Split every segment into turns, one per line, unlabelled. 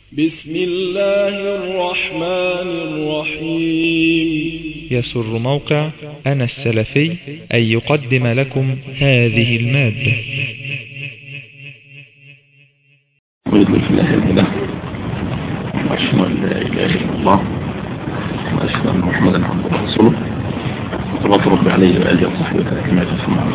بسم الله الرحمن الرحيم.
يسر موقع أنا السلفي أن يقدم لكم هذه المادة.
وأشهد أن لا إله إلا الله وأشهد أن محمدا عبده ورسوله صلوات ربي عليه وآله وصحبه كما تسمعون.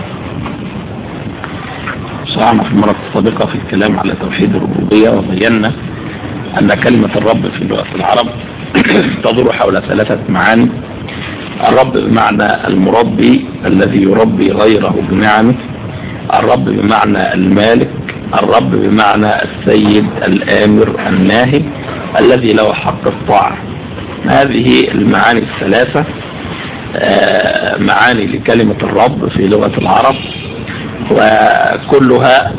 شرعنا في المرة السابقة في الكلام على توحيد الربوبية، وبينا أن كلمة الرب في لغة العرب تدور حول ثلاثة معاني. الرب بمعنى المربي الذي يربي غيره بنعمه، الرب بمعنى المالك، الرب بمعنى السيد الآمر الناهي الذي له حق الطاعة. هذه المعاني الثلاثة معاني لكلمة الرب في لغة العرب، وكلها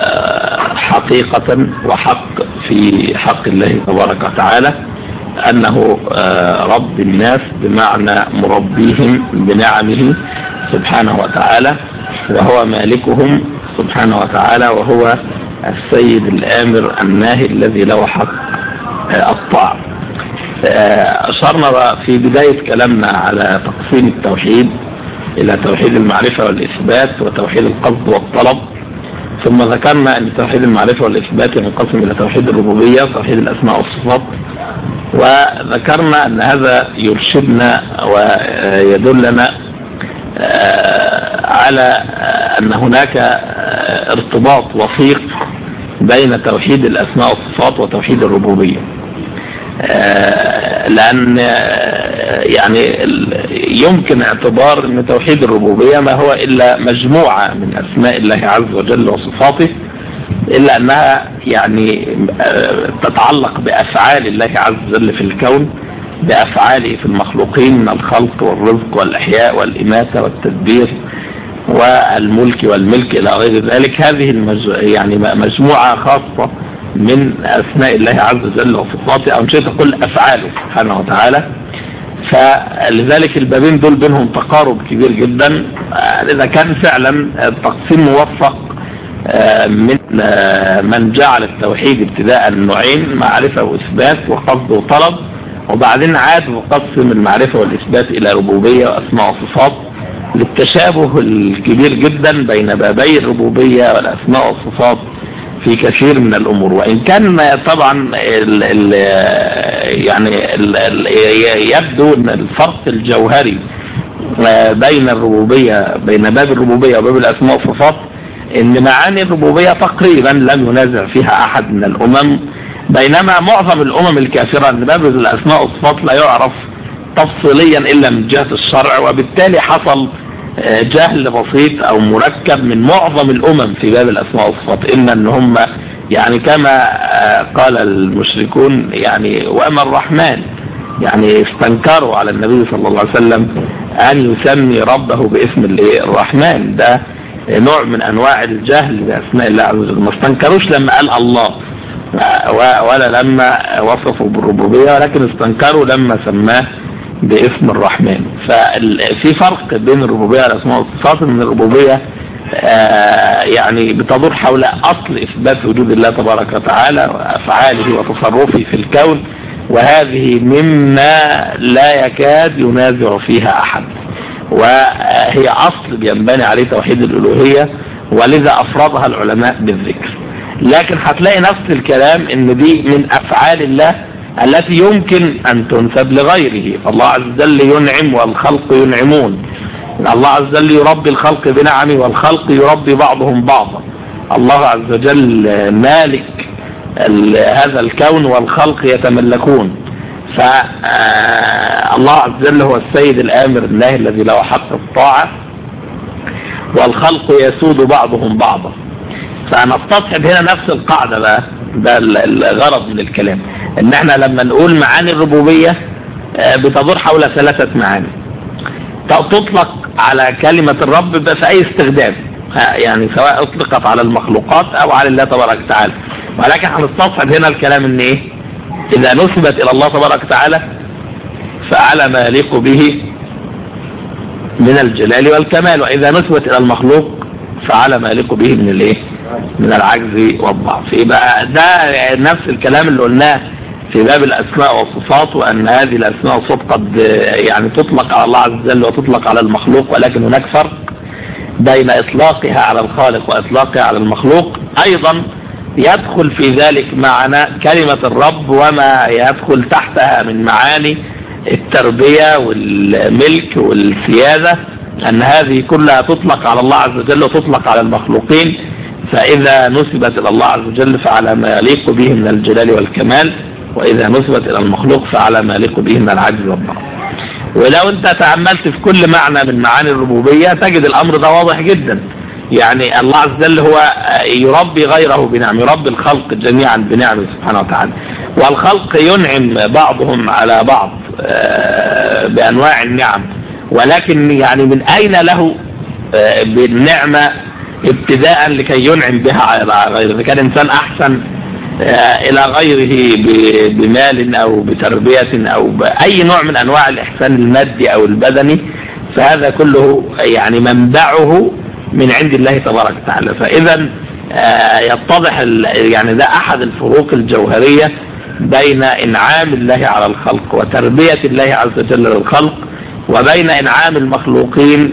حقيقة وحق في حق الله تبارك وتعالى، أنه رب الناس بمعنى مربيهم بنعمه سبحانه وتعالى، وهو مالكهم سبحانه وتعالى، وهو السيد الآمر الناهي الذي له حق الطاعة. أشرنا في بداية كلامنا على تقسيم التوحيد إلى توحيد المعرفة والإثبات وتوحيد القصد والطلب، ثم ذكرنا أن توحيد المعرفة والإثبات ينقسم إلى توحيد الربوبية وتوحيد الأسماء والصفات، وذكرنا أن هذا يرشدنا ويدلنا على أن هناك ارتباط وثيق بين توحيد الأسماء والصفات وتوحيد الربوبية، لأن يعني يمكن اعتبار أن توحيد الربوبية ما هو إلا مجموعة من أسماء الله عز وجل وصفاته، إلا أنها يعني تتعلق بأفعال الله عز وجل في الكون، بأفعاله في المخلوقين من الخلق والرزق والإحياء والإماتة والتدبير والملك والملك إلى غير ذلك. هذه يعني مجموعة خاصة من أسماء الله عز وجل وصفاته، أو شيء تقول أفعاله سبحانه وتعالى. فلذلك البابين دول بينهم تقارب كبير جدا، إذا كان فعلا التقسيم موفق من جعل التوحيد ابتداء نوعين: معرفة وإثبات وقصد وطلب، وبعدين عاد وقسم المعرفة والإثبات إلى ربوبية وأسماء وصفات، للتشابه الكبير جدا بين بابي الربوبية والأسماء والصفات في كثير من الأمور. وإن كان طبعا يبدو أن الفرق الجوهري بين الربوبية، بين باب الربوبية وباب الأسماء والصفات، إن معاني الربوبية تقريبا لم ينازع فيها أحد من الأمم، بينما معظم الأمم الكافرة أن باب الأسماء والصفات لا يعرف تفصيليا إلا من جهة الشرع، وبالتالي حصل جهل بسيط أو مركب من معظم الأمم في باب الأسماء والصفات، إما أن هم يعني كما قال المشركون يعني وأما الرحمن، يعني استنكروا على النبي صلى الله عليه وسلم أن يسمي ربه باسم الرحمن. ده نوع من أنواع الجهل بأسماء الله عز وجل. ما استنكروش لما قال الله ولا لما وصفوا بالربوبية، ولكن استنكروا لما سماه باسم الرحمن. ففي فرق بين الربوبية والأسماء والصفات، ان الربوبية يعني بتدور حول أصل إثبات وجود الله تبارك وتعالى وأفعاله وتصرفه في الكون، وهذه مما لا يكاد ينازع فيها أحد، وهي أصل بينبني عليه توحيد الألوهية، ولذا أفرضها العلماء بالذكر. لكن هتلاقي نفس الكلام ان دي من أفعال الله التي يمكن أن تنسب لغيره. الله عز وجل ينعم والخلق ينعمون، الله عز وجل يربي الخلق بنعمه والخلق يربي بعضهم بعضا. الله عز وجل مالك هذا الكون والخلق يتملكون. فالله عز وجل هو السيد الآمر الناهي الذي له حق الطاعة، والخلق يسود بعضهم بعضا. فنستصحب هنا نفس القاعدة بقى، ده الغرض من الكلام، ان احنا لما نقول معاني الربوبية بتدور حول ثلاثة معاني تطلق على كلمة الرب في اي استخدام، يعني سواء اطلقت على المخلوقات او على الله تبارك وتعالى. ولكن هنستصحب هنا الكلام ان ايه؟ اذا نسبت الى الله تبارك وتعالى فعلى ما يليق به من الجلال والكمال، واذا نسبت الى المخلوق فعلى ما يليق به من الايه؟ من العجز والضعف. يبقى ده نفس الكلام اللي قلناه في باب الأسماء والصفات، وأن هذه الأسماء والصفات قد يعني تطلق على الله عز وجل وتطلق على المخلوق، ولكن هناك فرق بين إطلاقها على الخالق وإطلاقها على المخلوق. أيضا يدخل في ذلك معنى كلمة الرب وما يدخل تحتها من معاني التربية والملك والسيادة، أن هذه كلها تطلق على الله عز وجل وتطلق على المخلوقين، فإذا نسبت إلى الله عز وجل فعلى ما يليق به من الجلال والكمال، وإذا نسبت إلى المخلوق فعلى ما يليق به من العجز والضعف. ولو أنت تأملت في كل معنى من معاني الربوبية تجد الأمر ده واضح جدا. يعني الله عز وجل هو يربي غيره بنعم، يربي الخلق جميعا بنعمه سبحانه وتعالى، والخلق ينعم بعضهم على بعض بأنواع النعم، ولكن يعني من أين له بالنعمة ابتداء لكي ينعم بها على غيره؟ إذا كان إنسان أحسن إلى غيره بمال أو بتربية أو بأي نوع من أنواع الإحسان المادي أو البدني، فهذا كله يعني منبعه من عند الله تبارك وتعالى. فإذا يتضح يعني ده أحد الفروق الجوهرية بين إنعام الله على الخلق وتربية الله عز وجل للخلق، وبين إنعام المخلوقين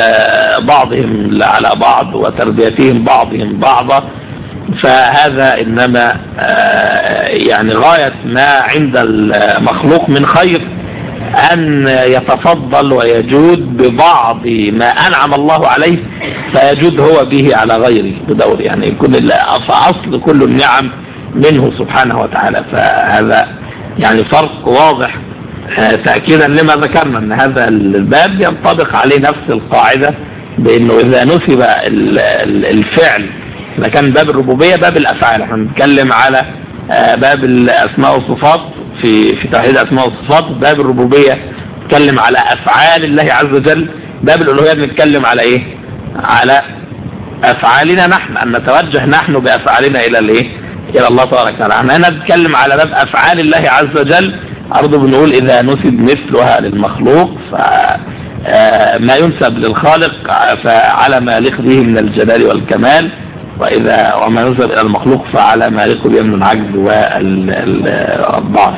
بعضهم على بعض وتربيتهم بعضهم بعضا. فهذا إنما يعني غاية ما عند المخلوق من خير أن يتفضل ويجود ببعض ما أنعم الله عليه، فيجود هو به على غيره بدور، يعني فأصل كل النعم منه سبحانه وتعالى. فهذا يعني فرق واضح تأكيدا لما ذكرنا أن هذا الباب ينطبق عليه نفس القاعدة، بأنه إذا نسب الفعل، إذا كان باب الربوبية باب الأفعال، احنا بنتكلم على باب الأسماء والصفات في توحيد الأسماء والصفات، باب الربوبية نتكلم على أفعال الله عز وجل، باب الألوهية بنتكلم على إيه؟ على أفعالنا نحن، أن نتوجه نحن بأفعالنا إلى الإيه؟ إلى الله تبارك وتعالى. احنا هنا نتكلم على باب أفعال الله عز وجل، أرضه بنقول إذا نسب مثلها للمخلوق فما ينسب للخالق فعلى ما يليق به من الجلال والكمال، وما ينسب إلى المخلوق فعلى ما يليق به من العجز والضعف.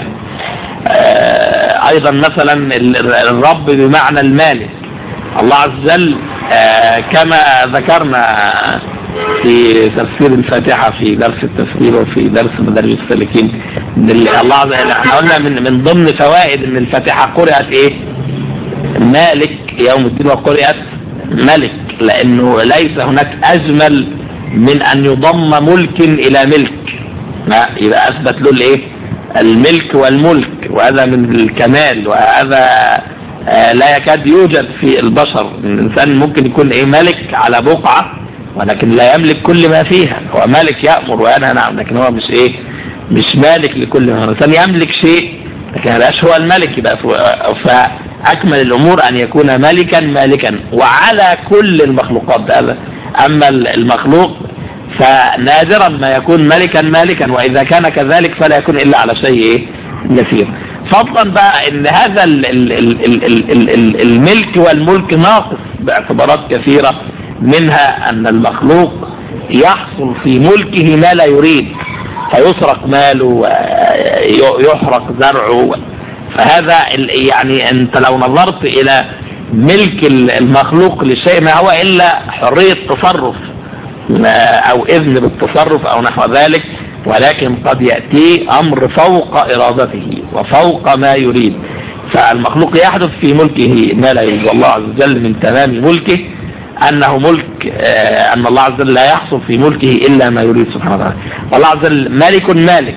أيضا مثلا الرب بمعنى المالك، الله عز وجل كما ذكرنا في تفسير الفاتحة في درس التفسير وفي درس مدارج السالكين، الله عز وجل احنا قلنا من ضمن فوائد ان الفاتحة قرأت ايه؟ مالك يوم الدين، وقرأت ملك، لانه ليس هناك اجمل من ان يضم ملك الى ملك، يبقى اثبت له الايه؟ الملك والملك، وهذا من الكمال، وهذا لا يكاد يوجد في البشر. الانسان ممكن يكون ايه؟ ملك على بقعة ولكن لا يملك كل ما فيها، هو مالك يأمر وينهى نعم، لكن هو مش ايه؟ مش مالك لكل ما. الانسان يملك شيء لكن هلاش هو الملك، يبقى فأكمل الامور ان يكون مالكا وعلى كل المخلوقات. هذا اما المخلوق فنادرا ما يكون مالكا، واذا كان كذلك فلا يكون الا على شيء ايه؟ يسير. فضلا بقى ان هذا الملك والملك ناقص باعتبارات كثيرة، منها ان المخلوق يحصل في ملكه ما لا يريد، فيسرق ماله ويحرق زرعه. فهذا يعني انت لو نظرت الى ملك المخلوق لشيء ما هو الا حرية تصرف او اذن بالتصرف او نحو ذلك، ولكن قد يأتي امر فوق ارادته وفوق ما يريد. فالمخلوق يحدث في ملكه ما لا يريد، والله عز وجل من تمام ملكه انه ملك، ان الله عز وجل لا يحصل في ملكه الا ما يريد سبحانه وتعالى. والله عز وجل مالك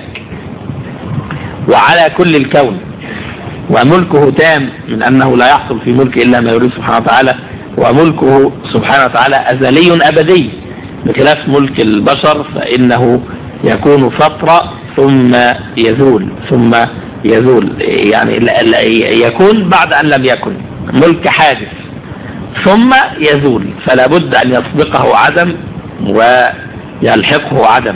وعلى كل الكون، وملكه تام من انه لا يحصل في ملكه الا ما يريد سبحانه وتعالى، وملكه سبحانه وتعالى ازلي ابدي، بخلاف ملك البشر فانه يكون فترة ثم يزول يعني يكون بعد ان لم يكن، ملك حادث ثم يزول، فلا بد ان يسبقه عدم ويلحقه عدم.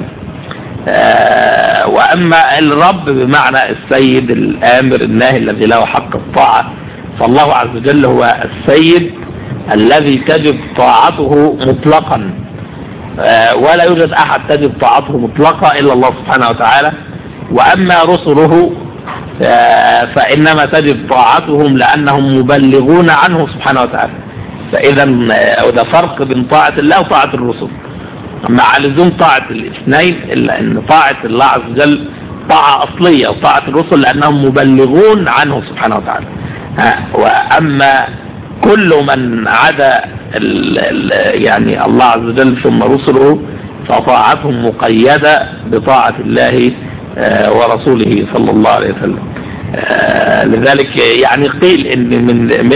واما الرب بمعنى السيد الامر الناهي الذي له حق الطاعة، فالله عز وجل هو السيد الذي تجب طاعته مطلقا، ولا يوجد أحد تجب طاعته مطلقة إلا الله سبحانه وتعالى. وأما رسله فإنما تجب طاعتهم لأنهم مبلغون عنه سبحانه وتعالى. فإذا ده فرق بين طاعة الله وطاعة الرسل، مع لزوم طاعة الاثنين، إلا أن طاعة الله عز وجل طاعة أصلية، وطاعة الرسل لأنهم مبلغون عنه سبحانه وتعالى. وأما كل من عدا يعني الله عز وجل ثم رسله فطاعتهم مقيدة بطاعة الله ورسوله صلى الله عليه وسلم. لذلك يعني قيل إن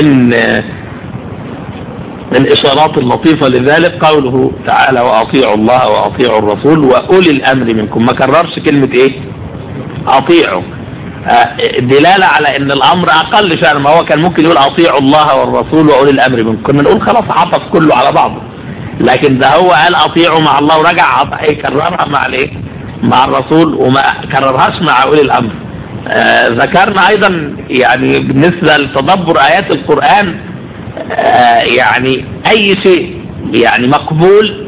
من إشارات اللطيفة لذلك قوله تعالى وأطيعوا الله وأطيعوا الرسول وأولي الأمر منكم. ما كررش كلمة إيه؟ أطيعوا، دلالة على ان الامر اقل شأن. ما هو كان ممكن يقول اطيعوا الله والرسول واولي الامر منكم، كنا نقول خلاص حفظ كله على بعضه، لكن ده هو قال اطيعوا مع الله ورجع كررها مع الايه؟ مع الرسول، وما كررهاش مع اولي الامر. ذكرنا ايضا يعني بالنسبة لتدبر ايات القرآن يعني اي شيء يعني مقبول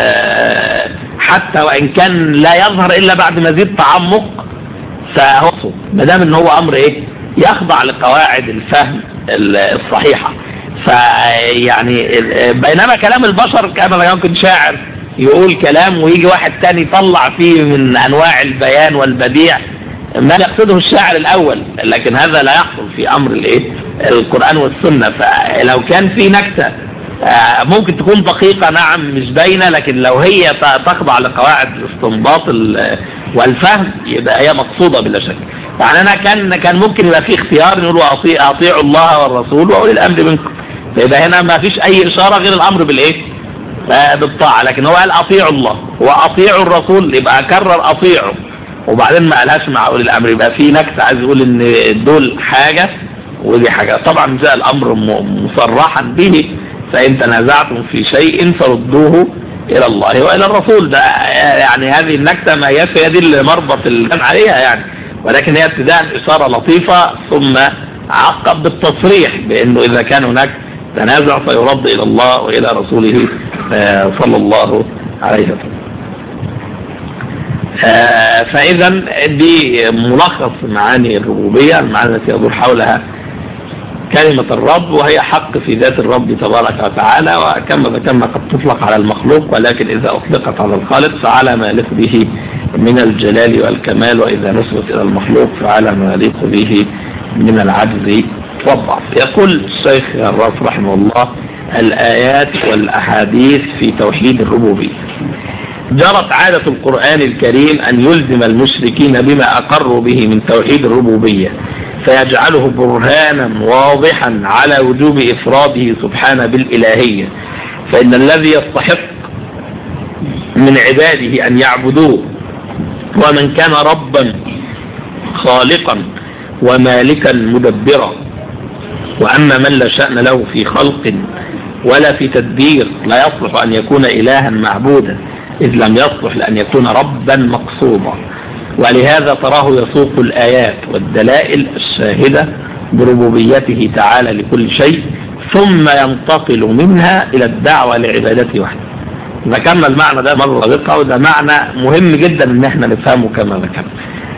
حتى وان كان لا يظهر الا بعد مزيد تعمق، فهو ما دام ان هو امر ايه؟ يخضع لقواعد الفهم الصحيحه. فيعني بينما كلام البشر كما يمكن شاعر يقول كلام ويجي واحد تاني يطلع فيه من انواع البيان والبديع ما يقصده الشاعر الاول، لكن هذا لا يحصل في امر الايه؟ القرآن والسنه. فلو كان في نكته ممكن تكون دقيقة نعم مش باينة، لكن لو هي تخضع لقواعد الاستنباط والفهم يبقى هي مقصودة بلا شك. يعني أنا كان ممكن يبقى في اختيار نقول أطيعوا الله والرسول وأولي الأمر منكم، فيبقى هنا ما فيش أي إشارة غير الأمر بالإيه؟ بالطاعة. لكن هو قال أطيعوا الله وأطيعوا الرسول، يبقى أكرر أطيعوا وبعدين ما قالهاش مع أولي الأمر، يبقى في نكتة عايز يقول إن دول حاجة ودي حاجة. طبعا جاء الأمر مصرحا به، فإن تنازعتم في شيء فردوه إلى الله وإلى الرسول. ده يعني هذه النكتة ما هي دي اللي مربط الكلام عليها يعني، ولكن هي ابتداء إشارة لطيفة ثم عقب بالتصريح بأنه إذا كان هناك تنازع فيرد إلى الله وإلى رسوله صلى الله عليه وسلم. فإذا دي ملخص معاني الربوبية، المعاني التي يدور حولها كلمة الرب، وهي حق في ذات الرب تبارك وتعالى، وكما ذكرنا قد تطلق على المخلوق، ولكن إذا أطلقت على الخالق فعلى ما يليق به من الجلال والكمال، وإذا نسبت إلى المخلوق فعلى ما يليق به من العجز والضعف. يقول الشيخ الراس رحمه الله: الآيات والأحاديث في توحيد الربوبية. جرت عادة القرآن الكريم أن يلزم المشركين بما أقروا به من توحيد الربوبية، فيجعله برهانا واضحا على وجوب إفراده سبحانه بالإلهية، فإن الذي يستحق من عباده أن يعبدوه ومن كان ربا خالقا ومالكا مدبرا. وأما من لا شأن له في خلق ولا في تدبير لا يصلح أن يكون إلها معبودا، إذ لم يصلح لأن يكون ربا مقصودا. ولهذا تراه يسوق الآيات والدلائل الشاهدة بربوبيته تعالى لكل شيء، ثم ينتقل منها إلى الدعوة لعبادته وحده. ذكرنا المعنى ده مرة سابقة، وده معنى مهم جدا ان احنا نفهمه كما ذكرنا.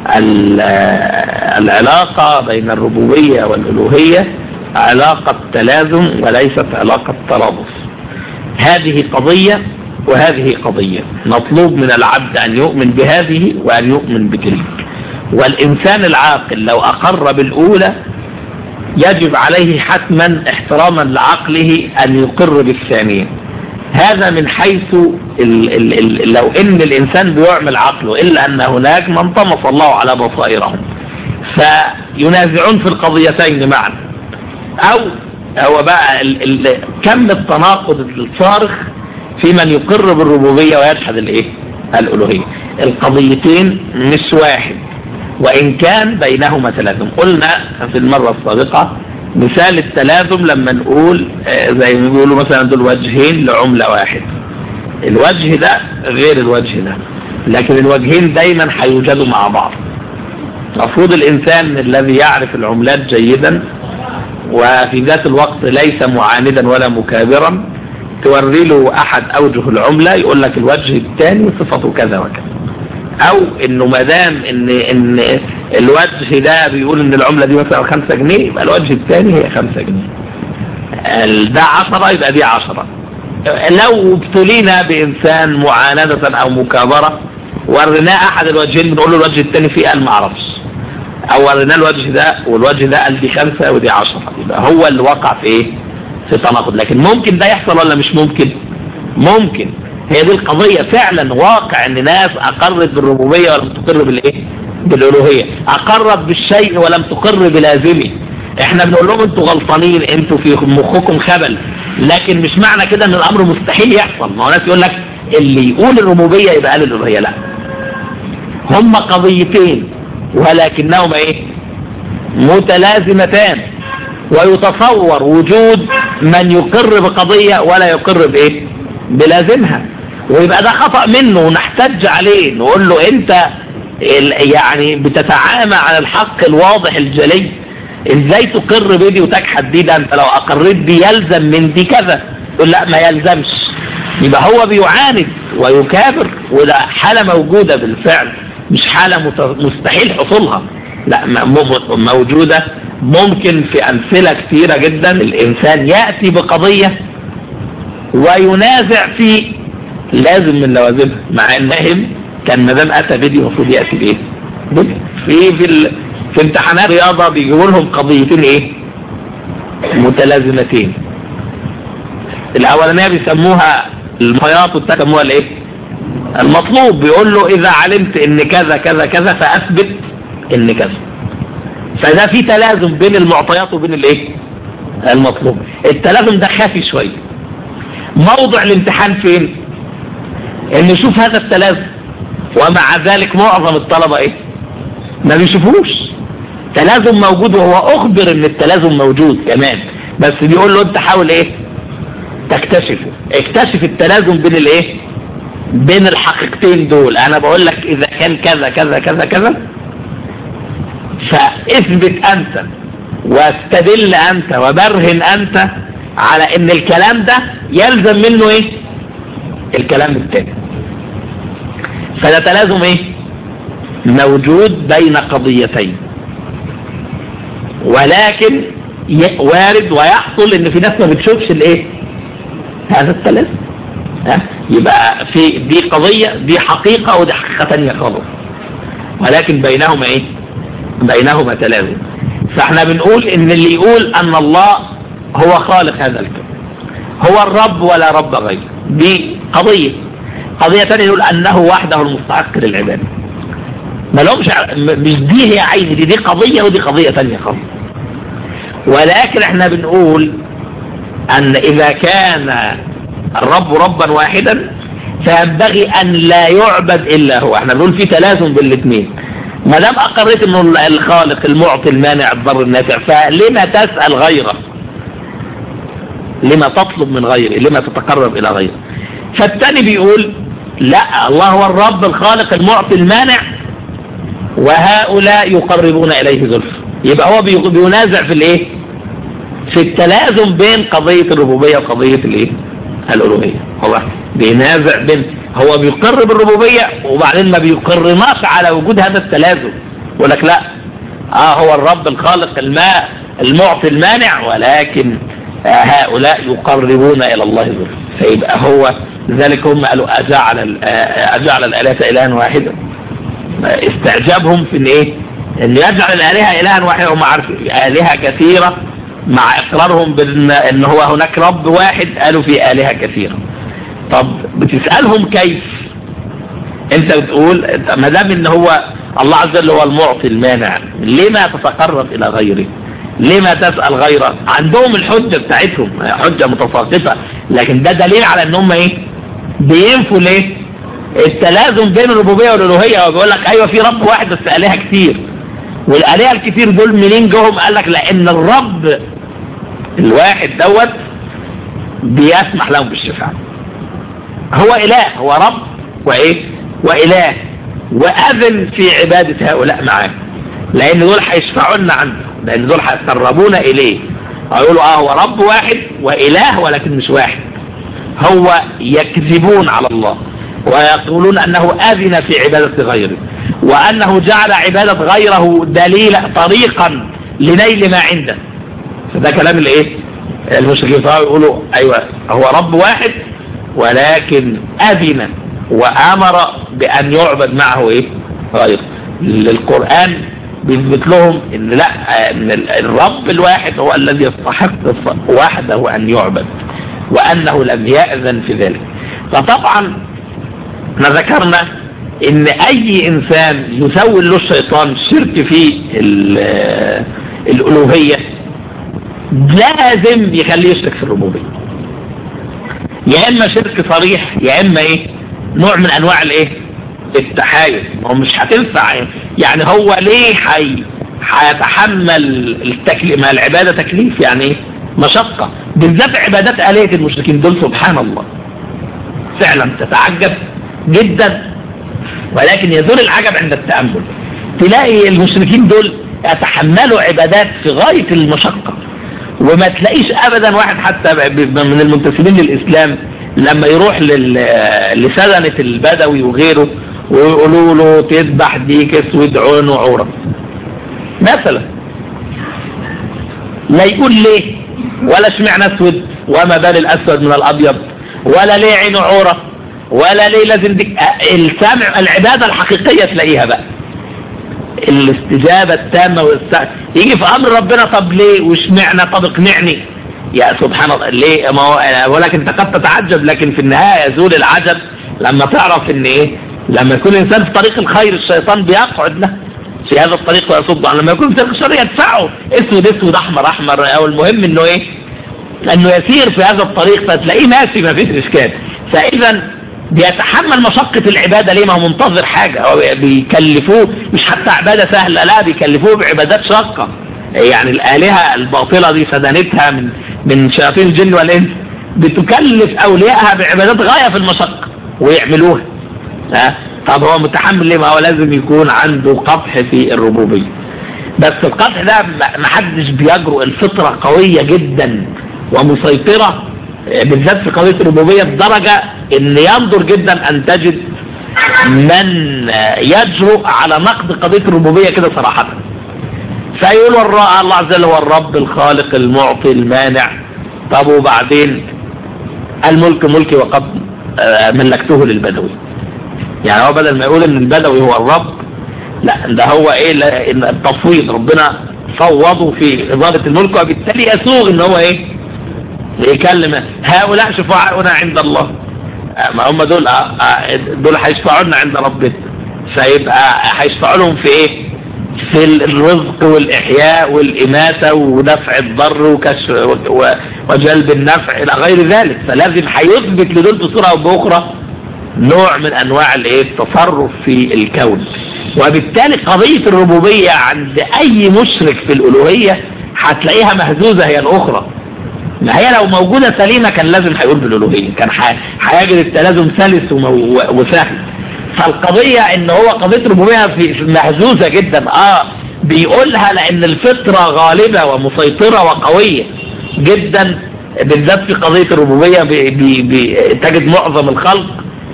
العلاقة بين الربوبية والألوهية علاقة تلازم وليست علاقة ترابط. هذه قضية وهذه قضية، مطلوب من العبد أن يؤمن بهذه وأن يؤمن بتلك. والإنسان العاقل لو أقر بالأولى يجب عليه حتما احتراما لعقله أن يقر بالثانية. هذا من حيث لو ان الانسان بيعمل عقله، الا ان هناك من طمس الله على بصائرهم فينازعون في القضيتين معا. او هو بقى كم التناقض الصارخ في من يقر بالربوبية ويجحد الايه؟ الالوهية. القضيتين مش واحد وان كان بينهما تلازم. قلنا في المرة السابقة مثال التلازم لما نقول زي ما بيقولوا مثلا دول وجهين لعملة واحد، الوجه ده غير الوجه ده، لكن الوجهين دايما هيوجدوا مع بعض. المفروض الإنسان الذي يعرف العملات جيدا وفي ذات الوقت ليس معاندا ولا مكابرا توري له احد اوجه العملة يقول لك الوجه الثاني صفته كذا وكذا، او انه ما دام ان الوجه ده بيقول ان العملة دي مثلا 5 جنيه يبقى الوجه الثاني هي 5 جنيه، ده 10 يبقى دي 10. لو ابتلينا بانسان معاندة او مكابرة ورناه احد الوجهين بنقول له الوجه الثاني فيه قال ما اعرفش، او ورناه الوجه ده والوجه ده قال دي 5 ودي 10، يبقى هو اللي وقع في ايه؟ في تناقض. لكن ممكن ده يحصل ولا مش ممكن؟ ممكن. هي دي القضية فعلا، واقع ان ناس اقرت بالربوبية ولم تقر بالايه؟ بالالوهية، اقرت بالشيء ولم تقر بلازمه. احنا بنقول لهم انتوا غلطانين، انتوا في مخكم خبل، لكن مش معنى كده ان الامر مستحيل يحصل. ما هو ناس يقول لك اللي يقول الربوبية يبقى قال الالوهية، لا، هم قضيتين ولكنهما ايه؟ متلازمتان، ويتصور وجود من يقر بقضية ولا يقر بايه؟ بلازمها، ويبقى ده خطأ منه ونحتج عليه، نقول له انت يعني بتتعامى على الحق الواضح الجلي، ازاي تقر بدي وتجحد دي؟ ده انت لو اقريت دي يلزم من دي كذا، يقول لا ما يلزمش، يبقى هو بيعاند ويكابر، وده حالة موجودة بالفعل، مش حالة مستحيل حصولها، لا موجودة. ممكن في أمثلة كثيرة جدا الإنسان يأتي بقضية وينازع في لازم من لوازمها، مع النهم كان مدام أتى بدي المفروض يأتي بإيه؟ في امتحانات رياضة بيجيبوا لهم قضيتين إيه؟ متلازمتين. الأولانية بيسموها المعطيات والثانية بيسموها الإيه؟ المطلوب. بيقول له إذا علمت إن كذا كذا كذا فأثبت إن كذا. فده في تلازم بين المعطيات وبين الايه؟ المطلوب. التلازم ده خافي شويه. موضع الامتحان فين؟ ان نشوف هذا التلازم، ومع ذلك معظم الطلبه ايه؟ ما بيشوفوش. تلازم موجود وهو اخبر ان التلازم موجود كمان، بس بيقول له انت حاول ايه؟ تكتشفه. اكتشف التلازم بين الايه؟ بين الحقيقتين دول. انا بقول لك اذا كان كذا كذا كذا كذا فاثبت انت واستدل انت وبرهن انت على ان الكلام ده يلزم منه ايه؟ الكلام التاني. فده تلازم ايه؟ موجود بين قضيتين، ولكن وارد ويحصل ان في ناس ما بتشوفش الايه؟ هذا التلازم. يبقى في دي قضية، دي حقيقة ودي حقيقة تانية خالص، ولكن بينهما ايه؟ بينهما تلازم. فاحنا بنقول ان اللي يقول ان الله هو خالق هذا الكون، هو الرب ولا رب غيره، دي قضية. قضية تانية يقول انه وحده المستحق للعبادة، ما لهمش، مش دي هي عين دي قضية ودي قضية تانية خالص. ولكن احنا بنقول ان اذا كان الرب ربا واحدا فينبغي ان لا يعبد الا هو. احنا بنقول في تلازم بالاثنين. ما دام اقريت انه الخالق المعطي المانع الضر النافع، فلما تسأل غيره؟ لما تطلب من غيره؟ لما تتقرب الى غيره؟ فالتاني بيقول لا، الله هو الرب الخالق المعطي المانع وهؤلاء يقربون اليه زلفى. يبقى هو بينازع في الايه؟ في التلازم بين قضية الربوبية وقضية الايه؟ الالوهية. هو بينازع بين، هو بيقر بالربوبية وبعدين ما بيقرناش على وجود هذا التلازم، يقول لك لا، هو الرب الخالق الماء المعطي المانع، ولكن هؤلاء يقربون الى الله زلفى. فيبقى هو ذلك هم قالوا اجعل الالهة الها واحدا. استعجابهم في ان ايه؟ ان يجعل الالهة الها واحدا، وهم عارفين الهة كثيرة، مع اقرارهم بان هو هناك رب واحد قالوا في الهة كثيرة. طب بتسألهم كيف؟ انت بتقول ما دام ان هو الله عز وجل هو المعطي المانع، لما تتقرب الى غيره؟ لما تسأل غيره؟ عندهم الحجة بتاعتهم، حجة متساقطة، لكن ده دليل على انهم ايه؟ بينفوا ليه؟ التلازم بين الربوبية والالوهية. وبيقول لك ايوه في رب واحد بس الهة كتير، والالهة الكتير دول منين جوهم؟ قال لك لان الرب الواحد دوت بيسمح لهم بالشفاعة. هو اله، هو رب وايه؟ واله، واذن في عبادة هؤلاء معاه، لان دول هيشفعوا لنا عنده، لان دول هيقربونا اليه. هيقولوا هو رب واحد واله ولكن مش واحد، هو يكذبون على الله ويقولون أنه أذن في عبادة غيره، وأنه جعل عبادة غيره دليل طريقا لنيل ما عنده. فده كلام الايه المشركين. يقولوا ايوه هو رب واحد ولكن أذن وأمر بأن يعبد معه ايه غيره. القرآن بيثبت لهم ان لا، ان الرب الواحد هو الذي يستحق وحده ان يعبد، وانه لم يأذن في ذلك. فطبعا احنا ذكرنا ان اي انسان يسول له الشيطان شرك في الالوهية لازم يخليه يشرك في الربوبية، يا اما شرك صريح يا اما ايه نوع من انواع الايه التحايل. هو مش هتنفع يعني، هو ليه هيتحمل ما العبادة تكليف يعني ايه مشقة، بالذات عبادات آلهة المشركين دول سبحان الله فعلا تتعجب جدا. ولكن يزول العجب عند التأمل، تلاقي المشركين دول يتحملوا عبادات في غاية المشقة، وما تلاقيش ابدا واحد حتى من المنتسبين للإسلام لما يروح لسدنة البدوي وغيره ويقولوا له تذبح ديك اسود عون وعورة مثلا، لا يقول ليه ولا اشمعنى اسود وما بال الاسود من الابيض، ولا ليه عينه عورة، ولا ليه لازم ديك السمع. العبادة الحقيقية تلاقيها بقى الاستجابة التامة يجي في امر ربنا طب ليه واشمعنى طب اقنعني يا سبحان الله ليه. ما هو ولكن انت قد تتعجب، لكن في النهاية يزول العجب لما تعرف ان ايه، لما يكون الانسان في طريق الخير الشيطان بيقعد له في هذا الطريق ويصد عنه، لما يكون في طريق الشر يدفعه اسود اسود احمر احمر، او المهم انه ايه انه يسير في هذا الطريق فتلاقيه ماشي ما فيش اشكال. فاذا بيتحمل مشقة العبادة ليه؟ ما هو منتظر حاجة، هو بيكلفوه مش حتى عبادة سهلة، لا بيكلفوه بعبادات شاقة. يعني الآلهة الباطلة دي سدنتها من شياطين الجن والإنس بتكلف أوليائها بعبادات غاية في المشقة ويعملوها. طب هو متحمل ليه؟ ما هو لازم يكون عنده قطح في الربوبية. بس القطح ده محدش بيجرؤ، الفطرة قوية جدا ومسيطرة بالذات في قضية الربوبية بدرجة ان ينظر جدا ان تجد من يجرؤ على نقد قضية الربوبية كده صراحة، فيقول الله عز وجل هو الرب الخالق المعطي المانع. طب وبعدين الملك ملكي وقد ملكته للبدوي، يعني هو بدل ما يقول ان البدوي هو الرب، لا ده هو ايه التفويض، ربنا فوضه في إدارة الملك، وبالتالي يسوغ ان هو ايه يكلم هؤلاء شفعاؤنا عند الله. ما هم دول هيشفعوا لنا عند ربنا، فيبقى هيشفعوا لهم في ايه؟ في الرزق والإحياء والإماتة ودفع الضر وكشف وجلب النفع إلى غير ذلك. فلازم هيثبت لدول بصورة أو بأخرى نوع من أنواع التصرف في الكون. وبالتالي قضية الربوبية عند أي مشرك في الألوهية هتلاقيها مهزوزة هي الأخرى. ما هي لو موجودة سليمة كان لازم هيقول بالألوهية، كان هيجد التلازم سلس وسهل. فالقضية ان هو قضية ربوبية في مهزوزة جدا، بيقولها لان الفطرة غالبة ومسيطرة وقوية جدا، بالذات في قضية الربوبية تجد معظم الخلق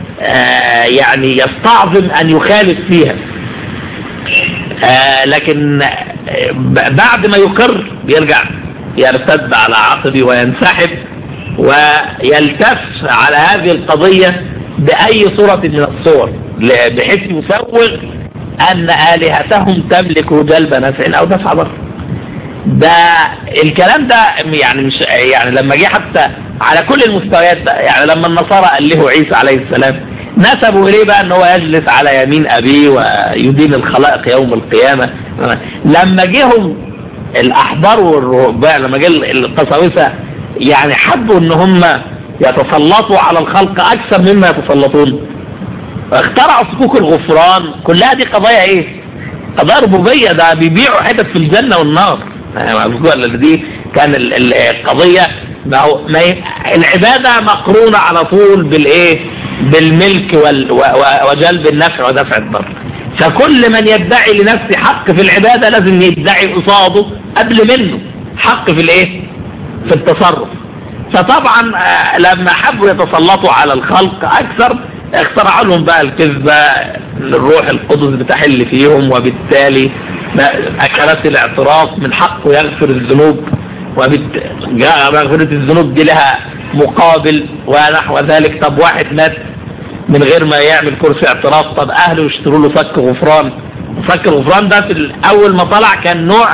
يعني يستعظم ان يخالف فيها، لكن بعد ما يقر بيرجع يرتد على عقبه وينسحب ويلتف على هذه القضية بأي صورة من الصور، بحيث يسوغ أن آلهتهم تملك جلب نفع أو دفع ضر. ده الكلام ده يعني مش يعني لما جه حتى على كل المستويات بقى، يعني لما النصارى قال له عيسى عليه السلام نسبوا إليه بقى أن هو يجلس على يمين أبيه ويدين الخلائق يوم القيامة. لما جيهم الأحبار والرهبان، لما جه القساوسة يعني حبوا أن هم يتسلطوا على الخلق أكثر مما يتسلطون، اخترعوا صكوك الغفران. كلها دي قضايا ايه؟ قضايا ربوبية، ده بيبيعوا حتت في الجنة والنار. دي كان القضية العبادة مقرونة على طول بالايه؟ بالملك وجلب النفع ودفع الضر. فكل من يدعي لنفسه حق في العبادة لازم يدعي قصاده قبل منه حق في الايه؟ في التصرف. فطبعا لما حبوا يتسلطوا على الخلق اكثر اخترعوا لهم بقى الكذبة، الروح القدس بتحل فيهم، وبالتالي اكلات الاعتراف من حقه يغفر الذنوب، مغفرة الذنوب دي لها مقابل ونحو ذلك. طب واحد مات من غير ما يعمل كرسي اعتراف، طب اهله يشتروا له فك غفران. فك الغفران ده في اول ما طلع كان نوع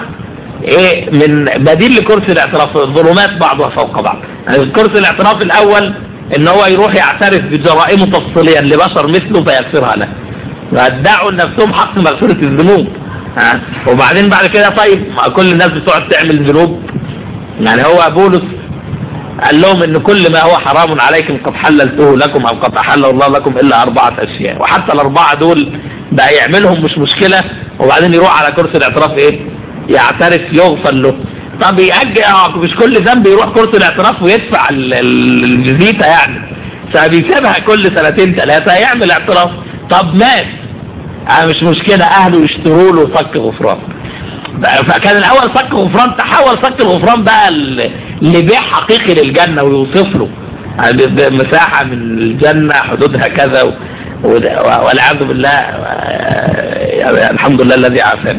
من بديل لكرسي الاعتراف، الظلمات بعضها فوق بعض. يعني كرسي الاعتراف الاول ان هو يروح يعترف بجرائمه تفصيليا لبشر مثله فيغفرها له، وادعوا لنفسهم حق مغفرة الذنوب. وبعدين بعد كده طيب كل الناس بتقعد تعمل ذنوب، يعني هو بولس قال لهم ان كل ما هو حرام عليكم قد حللته لكم او قد احله الله لكم الا 4 أشياء، وحتى ال4 دول بقى يعملهم مش مشكلة، وبعدين يروح على كرسي الاعتراف يعترف يغفر له. طب يأجل مش كل ذنب يروح كرسي الاعتراف ويدفع الجزيتة يعني، فبيسيبها كل 2-3 يعمل اعتراف. طب مات مش مشكلة، اهله يشتروا له فك غفران. فكان الاول فك غفران، تحول فك الغفران بقى لبيع حقيقي للجنة، ويوصف له مساحة من الجنة حدودها كذا، والعياذ بالله الحمد لله الذي عافانا.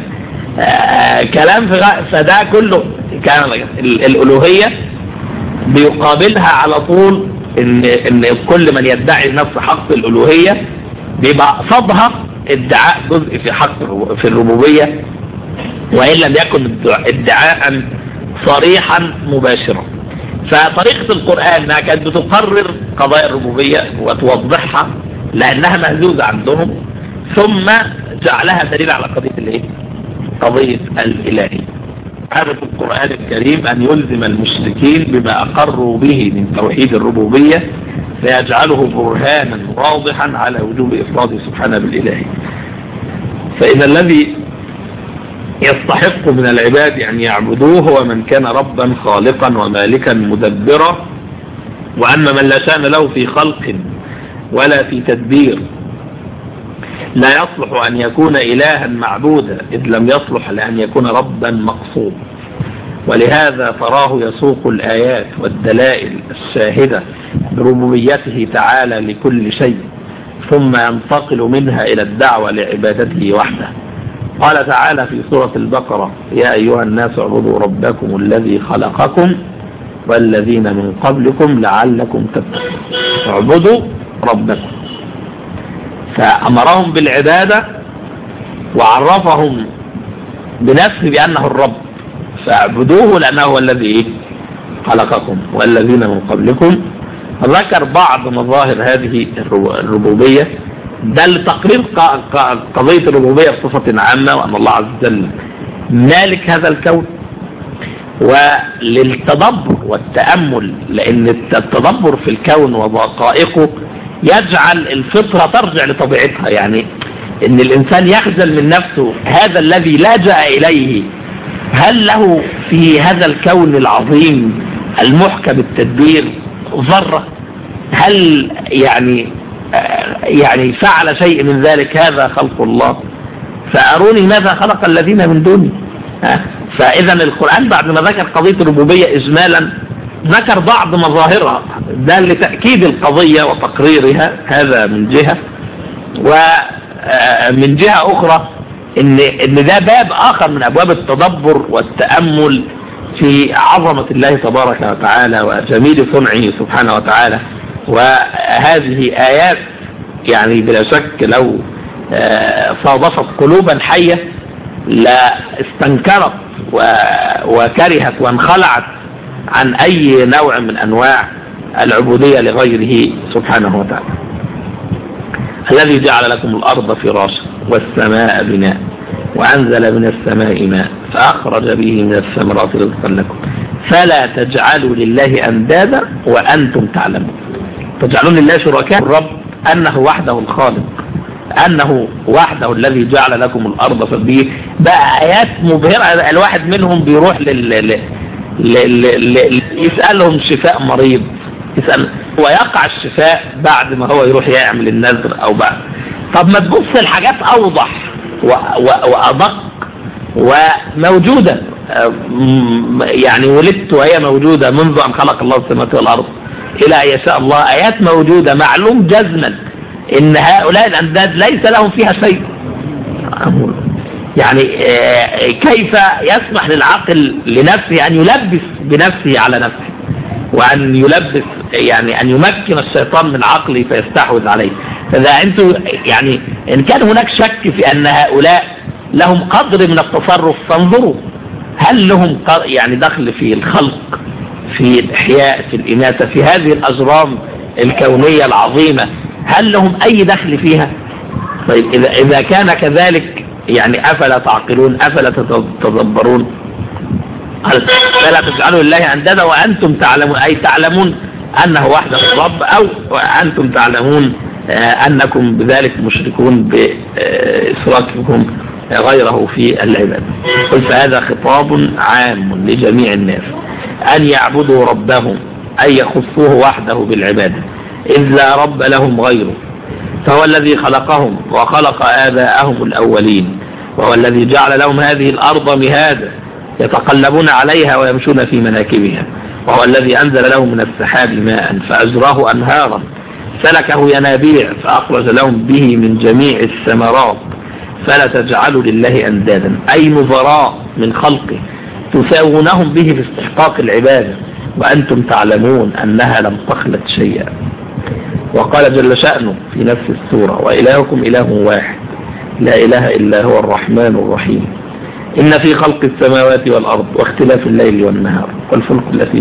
كلام فده كله كان الالوهية بيقابلها على طول ان كل من يدعي نفس حق الالوهية بيبقى صدها ادعاء جزء في الربوبية، وإن لم يكن ادعاء صريحا مباشرا. فطريقة القرآن انها كانت بتقرر قضايا الربوبية وتوضحها لأنها مهزوزة عندهم، ثم جعلها دليل على قضية الإلهية. هدف القرآن الكريم أن يلزم المشركين بما أقروا به من توحيد الربوبية، فيجعله برهانا واضحا على وجوب إفراده سبحانه بالإلهية. فإذا الذي يستحق من العباد أن يعبدوه هو من كان ربا خالقا ومالكا مدبرا، وأما من لا شأن له في خلق ولا في تدبير لا يصلح أن يكون إلها معبودا، إذ لم يصلح لأن يكون ربا مقصود. ولهذا تراه يسوق الآيات والدلائل الشاهدة بربوبيته تعالى لكل شيء، ثم ينتقل منها إلى الدعوة لعبادته وحده. قال تعالى في سورة البقرة: يا أيها الناس اعبدوا ربكم الذي خلقكم والذين من قبلكم لعلكم تتقون. اعبدوا ربكم، فأمرهم بالعبادة وعرفهم بنفسه بأنه الرب، فاعبدوه لأنه هو الذي خلقكم والذين من قبلكم. ذكر بعض مظاهر هذه الربوبية ده لتقرير قضية الربوبية بصفة عامة، وأن الله عز وجل مالك هذا الكون، وللتدبر والتأمل، لأن التدبر في الكون ودقائقه يجعل الفطرة ترجع لطبيعتها. يعني ان الانسان يخجل من نفسه، هذا الذي لجأ اليه هل له في هذا الكون العظيم المحكم التدبير ذرة؟ هل يعني فعل شيء من ذلك؟ هذا خلق الله، فأروني ماذا خلق الذين من دوني. فإذا القرآن بعد ما ذكر قضية الربوبية إجمالا ذكر بعض مظاهرها، ده لتأكيد القضية وتقريرها، هذا من جهة. ومن جهة أخرى إن ده باب آخر من أبواب التدبر والتأمل في عظمة الله تبارك وتعالى وجميل صنعه سبحانه وتعالى. وهذه آيات يعني بلا شك لو صادفت قلوبا حية لا استنكرت وكرهت وانخلعت عن أي نوع من أنواع العبودية لغيره سبحانه وتعالى. الذي جعل لكم الأرض فراشا والسماء بناء وأنزل من السماء ماء فأخرج به من الثمرات رزقا لكم فلا تجعلوا لله أندادا وأنتم تعلمون. تجعلون لله شركاء، الرب أنه وحده الخالق، أنه وحده الذي جعل لكم الأرض فبيه. بقى آيات مبهرة، الواحد منهم بيروح يسألهم شفاء مريض، يسأل ويقع الشفاء بعد ما هو يروح يعمل النذر أو بعد. طب ما تبص الحاجات أوضح وأدق وموجودة، يعني ولدت وهي موجودة منذ أن خلق الله السماوات والأرض إلى أن يشاء الله، آيات موجودة معلوم جزما إن هؤلاء الأنداد ليس لهم فيها شيء. يعني كيف يسمح للعقل لنفسه أن يلبس بنفسه على نفسه، وأن يلبس يعني أن يمكن الشيطان من عقله فيستحوذ عليه؟ فإذا أنتم يعني إن كان هناك شك في أن هؤلاء لهم قدر من التصرف فانظروا، هل لهم يعني دخل في الخلق، في الإحياء، في الإماتة، في هذه الأجرام الكونية العظيمة؟ هل لهم أي دخل فيها؟ طيب إذا كان كذلك يعني أفلا تعقلون؟ أفلا تتدبرون؟ فلا تجعلوا لله أندادا وأنتم تعلمون، أي تعلمون أنه وحده الرب، أو أنتم تعلمون أنكم بذلك مشركون بإشراككم غيره في العبادة. قل فهذا خطاب عام لجميع الناس أن يعبدوا ربهم، أن يخصوه وحده بالعبادة، إذ لا رب لهم غيره، فهو الذي خلقهم وخلق آباءهم الأولين، وهو الذي جعل لهم هذه الأرض مهادا يتقلبون عليها ويمشون في مناكبها، وهو الذي أنزل لهم من السحاب ماء فأجراه أنهارا سلكه ينابيع فأخرج لهم به من جميع الثمرات، فلا تجعلوا لله أندادا أي نظراء من خلقه تساوونهم به في استحقاق العبادة وأنتم تعلمون أنها لم تخلق شيئا. وقال جل شأنه في نفس السورة: وإلهكم إله واحد لا إله إلا هو الرحمن الرحيم، إن في خلق السماوات والأرض واختلاف الليل والنهار والفلك التي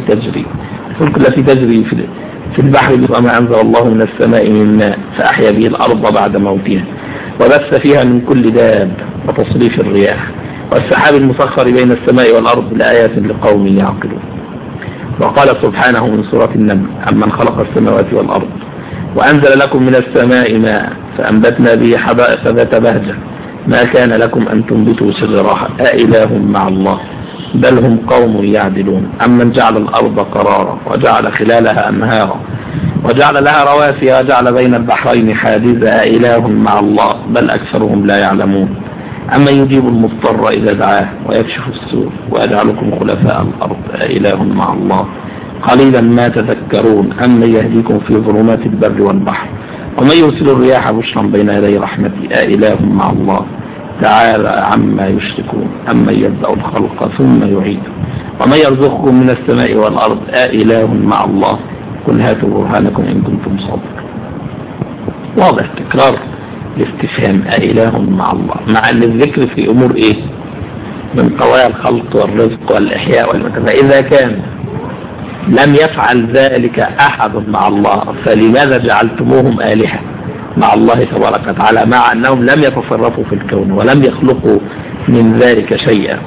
تجري في البحر بما أنزل الله من السماء من ماء فأحيا به الأرض بعد موتها وبث فيها من كل داب وتصريف الرياح والسحاب المسخر بين السماء والأرض لآيات لقوم يعقلون. وقال سبحانه من سورة النمل: أمن خلق السماوات والأرض وأنزل لكم من السماء ماء فأنبتنا به حدائق ذات بهجة ما كان لكم أن تنبتوا شجرها أإله مع الله بل هم قوم يعدلون. أمن جعل الأرض قرارا وجعل خلالها أنهارا وجعل لها رواسي وجعل بين البحرين حاجزا أإله مع الله بل أكثرهم لا يعلمون. أمن يجيب المضطر إذا دعاه ويكشف السوء ويجعلكم خلفاء الأرض أإله مع الله قليلا ما تذكرون. أمن يهديكم في ظلمات البر والبحر ومن يرسل الرياح بشرا بين يدي رحمته أإله مع الله تعالى عما يشركون. أمن يبدأ الخلق ثم يعيده ومن يرزقكم من السماء والأرض أإله مع الله قل هاتوا برهانكم إن كنتم صادقين. واضح تكرار الاستفهام أإله مع الله، مع أن الذكر في أمور إيه؟ من قضايا الخلق والرزق والإحياء والموت. فإذا كان لم يفعل ذلك أحد مع الله فلماذا جعلتموهم آلهة مع الله تبارك وتعالى، مع أنهم لم يتصرفوا في الكون ولم يخلقوا من ذلك شيئا؟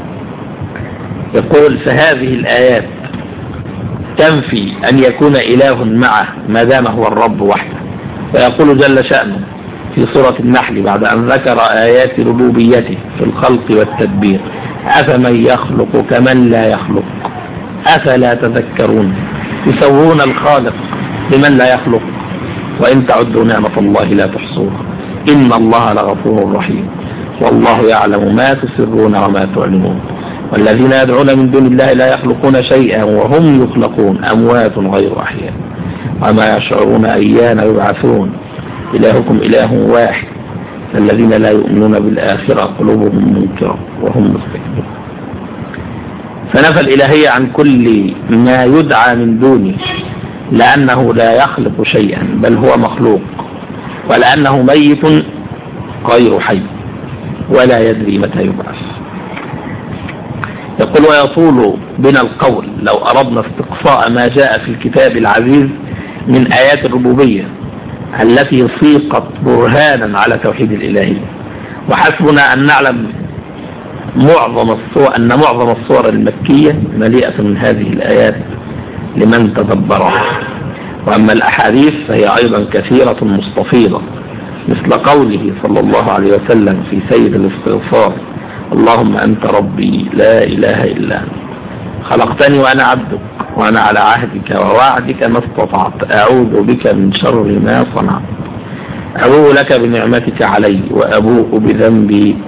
يقول: فهذه الآيات تنفي أن يكون إله معه ما دام هو الرب وحده. ويقول جل شأنه في سورة النحل بعد أن ذكر آيات ربوبيته في الخلق والتدبير: أفمن يخلق كمن لا يخلق أفلا تذكرون. تسوون الخالق بمن لا يخلق وإن تعدوا نعمة الله لا تحصوها إن الله لغفور رحيم والله يعلم ما تسرون وما تعلنون. والذين يدعون من دون الله لا يخلقون شيئا وهم يخلقون أموات غير أحياء وما يشعرون أيان يبعثون. إلهكم إله واحد الذين لا يؤمنون بالآخرة قلوبهم منكرة وهم مستكبرون. فنفى الإلهية عن كل ما يدعى من دونه لأنه لا يخلق شيئا بل هو مخلوق، ولأنه ميت غير حي ولا يدري متى يبعث. يقول: ويطول بنا القول لو أردنا استقصاء ما جاء في الكتاب العزيز من آيات الربوبية التي صيقت برهانا على توحيد الإلهية، وحسبنا أن نعلم أن معظم الصور المكية مليئة من هذه الآيات لمن تدبرها. وأما الأحاديث فهي أيضا كثيرة مستفيضة، مثل قوله صلى الله عليه وسلم في سيد الاستغفار: اللهم أنت ربي لا إله إلا أنت خلقتني وأنا عبدك وأنا على عهدك ووعدك ما استطعت أعوذ بك من شر ما صنعت أبوء لك بنعمتك علي وأبوء بذنبي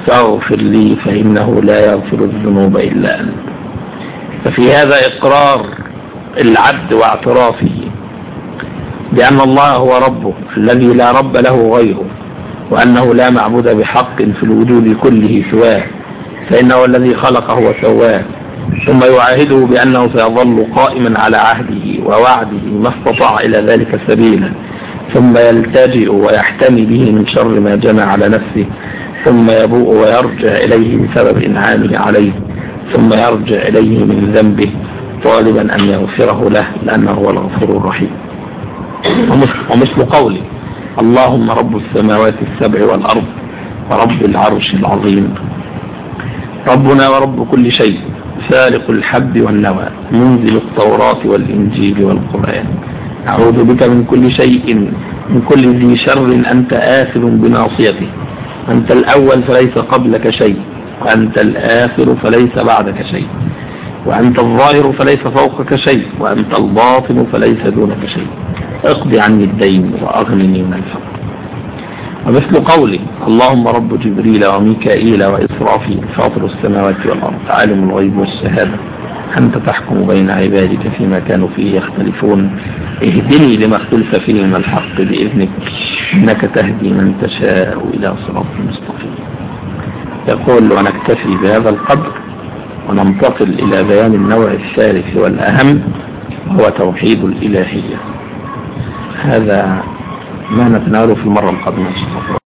فاغفر لي فإنه لا يغفر الذنوب إلا أنت. ففي هذا إقرار العبد واعترافه بأن الله هو ربه الذي لا رب له غيره، وأنه لا معبود بحق في الوجود كله سواه، فإنه الذي خلقه وسواه، ثم يعاهده بأنه سيظل قائما على عهده ووعده ما استطاع إلى ذلك سبيلا، ثم يلتجئ ويحتمي به من شر ما جنى على نفسه، ثم يبوء ويرجع إليه بسبب إنعامه عليه، ثم يرجع إليه من ذنبه طالبا أن يغفره له لأنه هو الغفور الرحيم. ومثل قوله اللهم رب السماوات السبع والأرض ورب العرش العظيم، ربنا ورب كل شيء، فالق الحب والنوى، منزل التوراة والإنجيل والقرآن، أعوذ بك من كل شيء، من كل ذي شر أنت آخذ بناصيته، أنت الأول فليس قبلك شيء، وأنت الآخر فليس بعدك شيء، وأنت الظاهر فليس فوقك شيء، وأنت الباطن فليس دونك شيء، اقضي عني الدين وأغنني من الفقر. ومثل قوله اللهم رب جبريل وميكائيل وإسرافيل فاطر السماوات والأرض عالم الغيب والشهادة أنت تحكم بين عبادك فيما كانوا فيه يختلفون اهدني لما اختلف فيه من الحق بإذنك إنك تهدي من تشاء إلى صراط مستقيم. يقول ونكتفي بهذا القدر وننتقل إلى بيان النوع الثالث والأهم هو توحيد الإلهية. هذا ما نتناوله في المرة القادمة إن شاء الله.